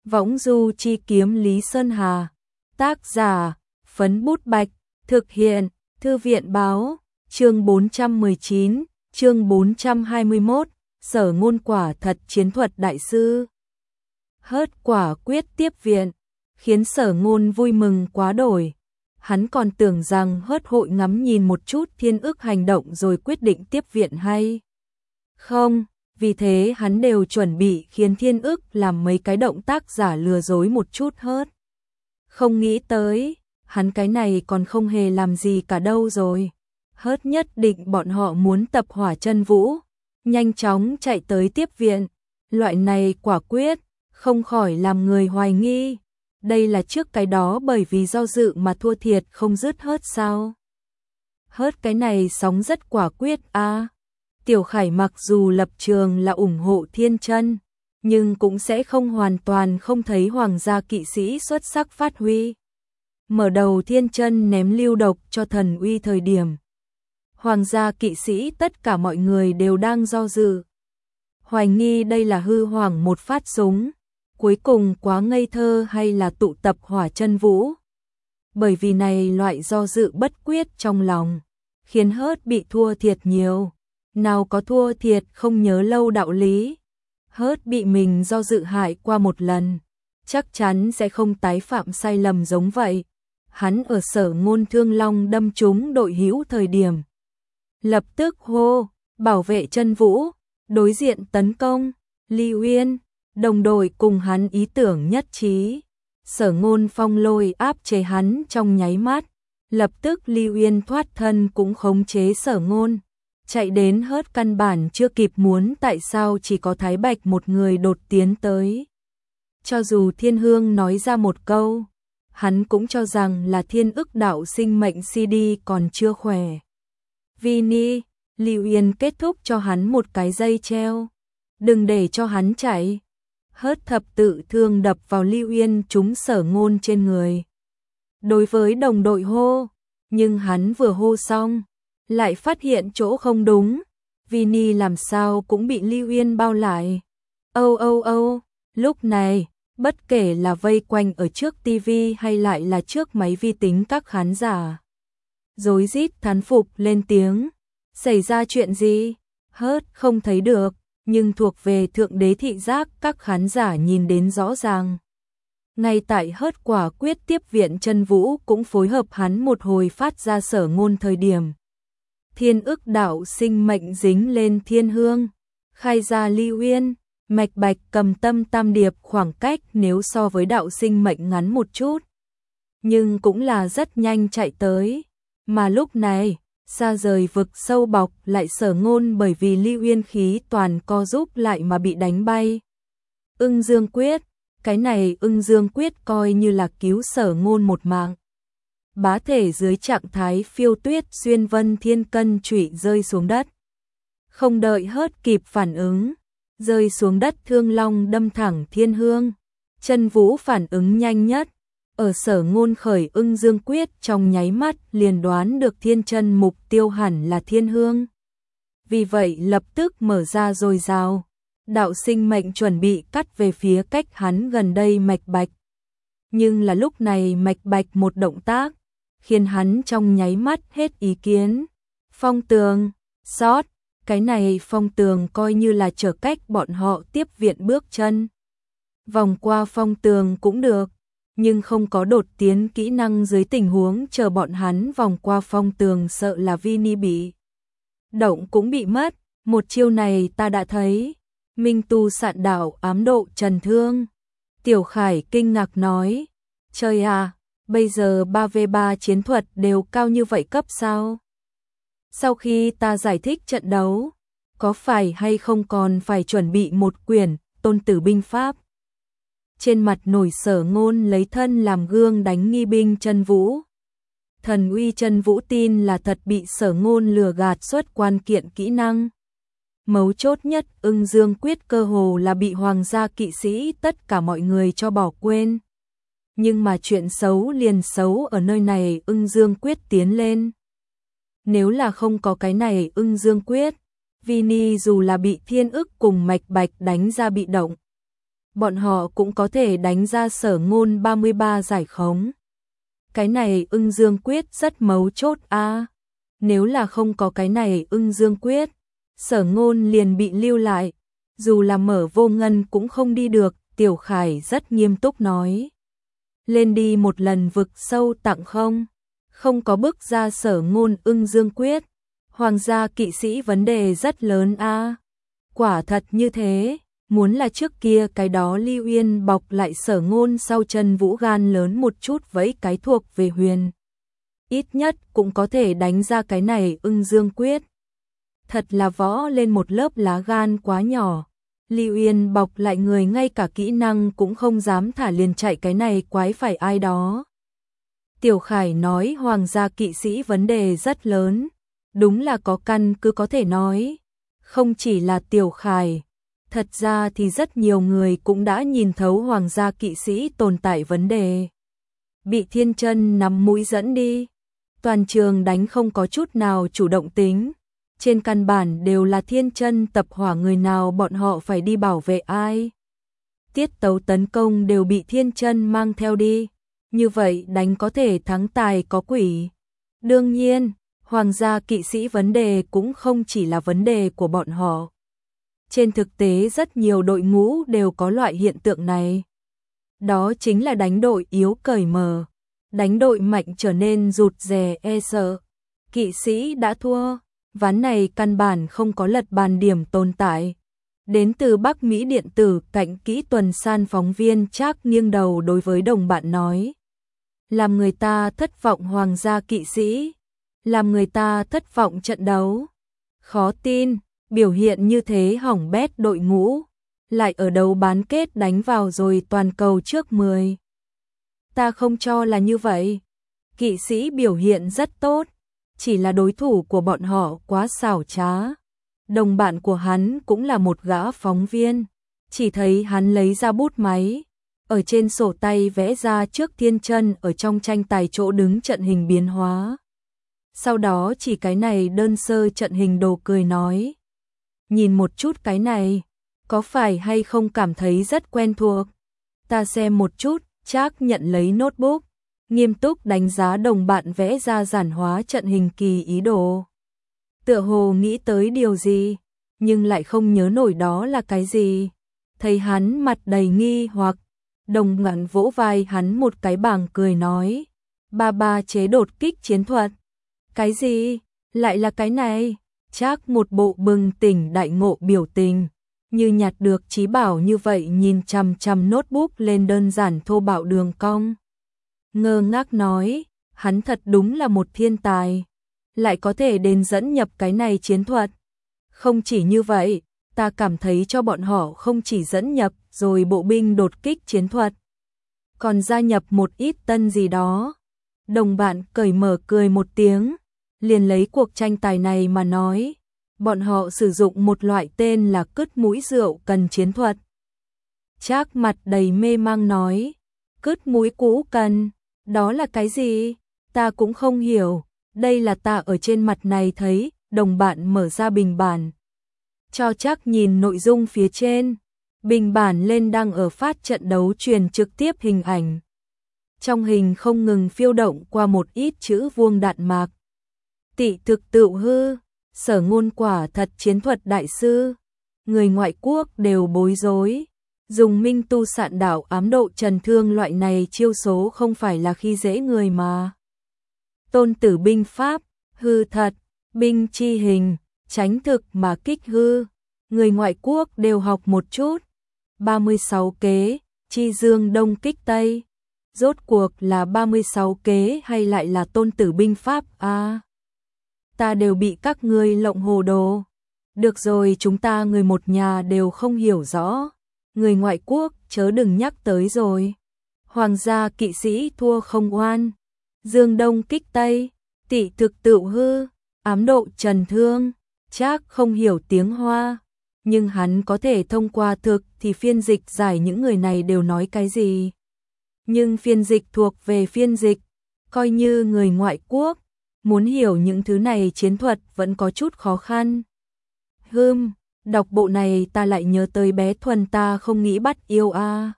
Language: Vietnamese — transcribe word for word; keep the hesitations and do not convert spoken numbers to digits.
Võng du chi kiếm Lý Sơn Hà. Tác giả, Phấn Bút Bạch. Thực hiện, Thư viện Báo. Chương bốn trăm mười chín, chương bốn trăm hai mươi mốt, Sở Ngôn quả thật chiến thuật đại sư. Hớt quả quyết tiếp viện, khiến Sở Ngôn vui mừng quá đổi. Hắn còn tưởng rằng Hớt hội ngắm nhìn một chút Thiên Ức hành động rồi quyết định tiếp viện hay không, vì thế hắn đều chuẩn bị khiến Thiên Ức làm mấy cái động tác giả lừa dối một chút Hớt. Không nghĩ tới, hắn cái này còn không hề làm gì cả đâu rồi. Hớt nhất định bọn họ muốn tập hỏa chân vũ, nhanh chóng chạy tới tiếp viện. Loại này quả quyết, không khỏi làm người hoài nghi. Đây là trước cái đó bởi vì do dự mà thua thiệt không dứt Hớt sao? Hớt cái này sóng rất quả quyết a. À, Tiểu Khải mặc dù lập trường là ủng hộ Thiên Chân, nhưng cũng sẽ không hoàn toàn không thấy hoàng gia kỵ sĩ xuất sắc phát huy. Mở đầu Thiên Chân ném lưu độc cho thần uy thời điểm, hoàng gia kỵ sĩ tất cả mọi người đều đang do dự, hoài nghi đây là hư hoàng một phát súng, cuối cùng quá ngây thơ hay là tụ tập hỏa chân vũ. Bởi vì này loại do dự bất quyết trong lòng, khiến Hớt bị thua thiệt nhiều. Nào có thua thiệt không nhớ lâu đạo lý. Hớt bị mình do dự hại qua một lần, chắc chắn sẽ không tái phạm sai lầm giống vậy. Hắn ở Sở Ngôn thương long đâm trúng đội hữu thời điểm, lập tức hô, bảo vệ chân vũ, đối diện tấn công, Ly Uyên, đồng đội cùng hắn ý tưởng nhất trí. Sở Ngôn phong lôi áp chế hắn trong nháy mắt, lập tức Ly Uyên thoát thân cũng khống chế Sở Ngôn. Chạy đến Hớt căn bản chưa kịp muốn tại sao chỉ có Thái Bạch một người đột tiến tới. Cho dù Thiên Hương nói ra một câu, hắn cũng cho rằng là Thiên Ức đạo sinh mệnh xê đê còn chưa khỏe. Vini, Lưu Yên kết thúc cho hắn một cái dây treo. Đừng để cho hắn chạy. Hớt thập tự thương đập vào Lưu Yên trúng Sở Ngôn trên người. Đối với đồng đội hô, nhưng hắn vừa hô xong, lại phát hiện chỗ không đúng. Vini làm sao cũng bị Lưu Yên bao lại. Âu âu âu, lúc này, bất kể là vây quanh ở trước tivi hay lại là trước máy vi tính các khán giả, rối rít thán phục lên tiếng. Xảy ra chuyện gì? Hớt không thấy được, nhưng thuộc về thượng đế thị giác các khán giả nhìn đến rõ ràng. Ngay tại Hớt quả quyết tiếp viện chân vũ cũng phối hợp hắn một hồi phát ra Sở Ngôn thời điểm. Thiên Ức đạo sinh mệnh dính lên Thiên Hương, khai ra Ly Uyên, mạch bạch cầm tâm tam điệp khoảng cách nếu so với đạo sinh mệnh ngắn một chút, nhưng cũng là rất nhanh chạy tới. Mà lúc này, xa rời vực sâu bọc lại Sở Ngôn bởi vì Ly Uyên khí toàn co giúp lại mà bị đánh bay. Ưng Dương Quyết, cái này Ưng Dương Quyết coi như là cứu Sở Ngôn một mạng. Bá thể dưới trạng thái phiêu tuyết xuyên vân thiên cân trụy rơi xuống đất. Không đợi Hớt kịp phản ứng, rơi xuống đất thương long đâm thẳng Thiên Hương. Chân vũ phản ứng nhanh nhất, ở Sở Ngôn khởi Ưng Dương Quyết trong nháy mắt liền đoán được Thiên Chân mục tiêu hẳn là Thiên Hương. Vì vậy lập tức mở ra dồi dào, đạo sinh mệnh chuẩn bị cắt về phía cách hắn gần đây mạch bạch. Nhưng là lúc này mạch bạch một động tác, khiến hắn trong nháy mắt hết ý kiến. Phong tường, sót, cái này phong tường coi như là trở cách bọn họ tiếp viện bước chân. Vòng qua phong tường cũng được, nhưng không có đột tiến kỹ năng dưới tình huống chờ bọn hắn vòng qua phong tường sợ là Vini bị động cũng bị mất. Một chiêu này ta đã thấy. Minh tu sạn đảo ám độ trần thương. Tiểu Khải kinh ngạc nói, trời à, bây giờ ba vê ba chiến thuật đều cao như vậy cấp sao? Sau khi ta giải thích trận đấu, có phải hay không còn phải chuẩn bị một quyển Tôn Tử binh pháp? Trên mặt nổi Sở Ngôn lấy thân làm gương đánh nghi binh chân vũ. Thần uy chân vũ tin là thật bị Sở Ngôn lừa gạt xuất quan kiện kỹ năng. Mấu chốt nhất Ưng Dương Quyết cơ hồ là bị hoàng gia kỵ sĩ tất cả mọi người cho bỏ quên. Nhưng mà chuyện xấu liền xấu ở nơi này Ưng Dương Quyết tiến lên. Nếu là không có cái này Ưng Dương Quyết, Vini dù là bị Thiên Ức cùng mạch bạch đánh ra bị động, bọn họ cũng có thể đánh ra Sở Ngôn ba mươi ba giải khống. Cái này Ưng Dương Quyết rất mấu chốt a. Nếu là không có cái này Ưng Dương Quyết, Sở Ngôn liền bị lưu lại, dù là mở vô ngân cũng không đi được, Tiểu Khải rất nghiêm túc nói. Lên đi một lần vực sâu tặng không? Không có bước ra Sở Ngôn Ưng Dương Quyết. Hoàng gia kỵ sĩ vấn đề rất lớn a. Quả thật như thế, muốn là trước kia cái đó Lưu Yên bọc lại Sở Ngôn sau chân Vũ gan lớn một chút với cái thuộc về huyền. Ít nhất cũng có thể đánh ra cái này Ưng Dương Quyết. Thật là võ lên một lớp lá gan quá nhỏ. Lưu Yên bọc lại người ngay cả kỹ năng cũng không dám thả liền chạy, cái này quái phải ai đó. Tiểu Khải nói hoàng gia kỵ sĩ vấn đề rất lớn. Đúng là có căn cứ có thể nói. Không chỉ là Tiểu Khải. Thật ra thì rất nhiều người cũng đã nhìn thấu hoàng gia kỵ sĩ tồn tại vấn đề. Bị Thiên Chân nắm mũi dẫn đi. Toàn trường đánh không có chút nào chủ động tính. Trên căn bản đều là Thiên Chân tập hỏa người nào bọn họ phải đi bảo vệ ai. Tiết tấu tấn công đều bị Thiên Chân mang theo đi. Như vậy đánh có thể thắng tài có quỷ. Đương nhiên, hoàng gia kỵ sĩ vấn đề cũng không chỉ là vấn đề của bọn họ. Trên thực tế rất nhiều đội ngũ đều có loại hiện tượng này. Đó chính là đánh đội yếu cởi mở. Đánh đội mạnh trở nên rụt rè e sợ. Kỵ sĩ đã thua. Ván này căn bản không có lật bàn điểm tồn tại. Đến từ Bắc Mỹ điện tử cạnh kỹ tuần san phóng viên Trác nghiêng đầu đối với đồng bạn nói. Làm người ta thất vọng hoàng gia kỵ sĩ. Làm người ta thất vọng trận đấu. Khó tin, biểu hiện như thế hỏng bét đội ngũ. Lại ở đầu bán kết đánh vào rồi toàn cầu trước mười. Ta không cho là như vậy. Kỵ sĩ biểu hiện rất tốt. Chỉ là đối thủ của bọn họ quá xảo trá. Đồng bạn của hắn cũng là một gã phóng viên. Chỉ thấy hắn lấy ra bút máy. Ở trên sổ tay vẽ ra trước Thiên Chân ở trong tranh tài chỗ đứng trận hình biến hóa. Sau đó chỉ cái này đơn sơ trận hình đồ cười nói. Nhìn một chút cái này. Có phải hay không cảm thấy rất quen thuộc? Ta xem một chút. Trác nhận lấy notebook. Nghiêm túc đánh giá đồng bạn vẽ ra giản hóa trận hình kỳ ý đồ. Tựa hồ nghĩ tới điều gì, nhưng lại không nhớ nổi đó là cái gì. Thấy hắn mặt đầy nghi hoặc, đồng ngắn vỗ vai hắn một cái bảng cười nói. Ba ba chế đột kích chiến thuật. Cái gì? Lại là cái này? Trác một bộ bừng tỉnh đại ngộ biểu tình. Như nhặt được trí bảo như vậy nhìn chằm chằm notebook lên đơn giản thô bạo đường cong. Ngơ ngác nói, hắn thật đúng là một thiên tài. Lại có thể đến dẫn nhập cái này chiến thuật. Không chỉ như vậy, ta cảm thấy cho bọn họ không chỉ dẫn nhập rồi bộ binh đột kích chiến thuật. Còn gia nhập một ít tân gì đó. Đồng bạn cởi mở cười một tiếng, liền lấy cuộc tranh tài này mà nói. Bọn họ sử dụng một loại tên là cứt mũi rượu cần chiến thuật. Trác mặt đầy mê mang nói, cứt mũi cũ cần, đó là cái gì? Ta cũng không hiểu, đây là ta ở trên mặt này thấy, đồng bạn mở ra bình bản. Cho Trác nhìn nội dung phía trên, bình bản lên đang ở phát trận đấu truyền trực tiếp hình ảnh. Trong hình không ngừng phiêu động qua một ít chữ vuông đạn mạc. Tị thực tự hư. Sở Ngôn quả thật chiến thuật đại sư. Người ngoại quốc đều bối rối. Dùng minh tu sạn đảo ám độ trần thương loại này chiêu số không phải là khi dễ người mà. Tôn tử binh pháp, hư thật, binh chi hình, tránh thực mà kích hư. Người ngoại quốc đều học một chút. ba mươi sáu kế, chi dương đông kích tây. Rốt cuộc là ba mươi sáu kế hay lại là tôn tử binh pháp a? À, ta đều bị các ngươi lộng hồ đồ. Được rồi, chúng ta người một nhà đều không hiểu rõ. Người ngoại quốc chớ đừng nhắc tới rồi. Hoàng gia kỵ sĩ thua không oan. Dương đông kích tây, tị thực tự hư, ám độ trần thương. Trác không hiểu tiếng Hoa, nhưng hắn có thể thông qua thực thì phiên dịch giải những người này đều nói cái gì. Nhưng phiên dịch thuộc về phiên dịch, coi như người ngoại quốc, muốn hiểu những thứ này chiến thuật vẫn có chút khó khăn. Hừm, Đọc bộ này ta lại nhớ tới bé Thuần, ta không nghĩ bắt yêu a.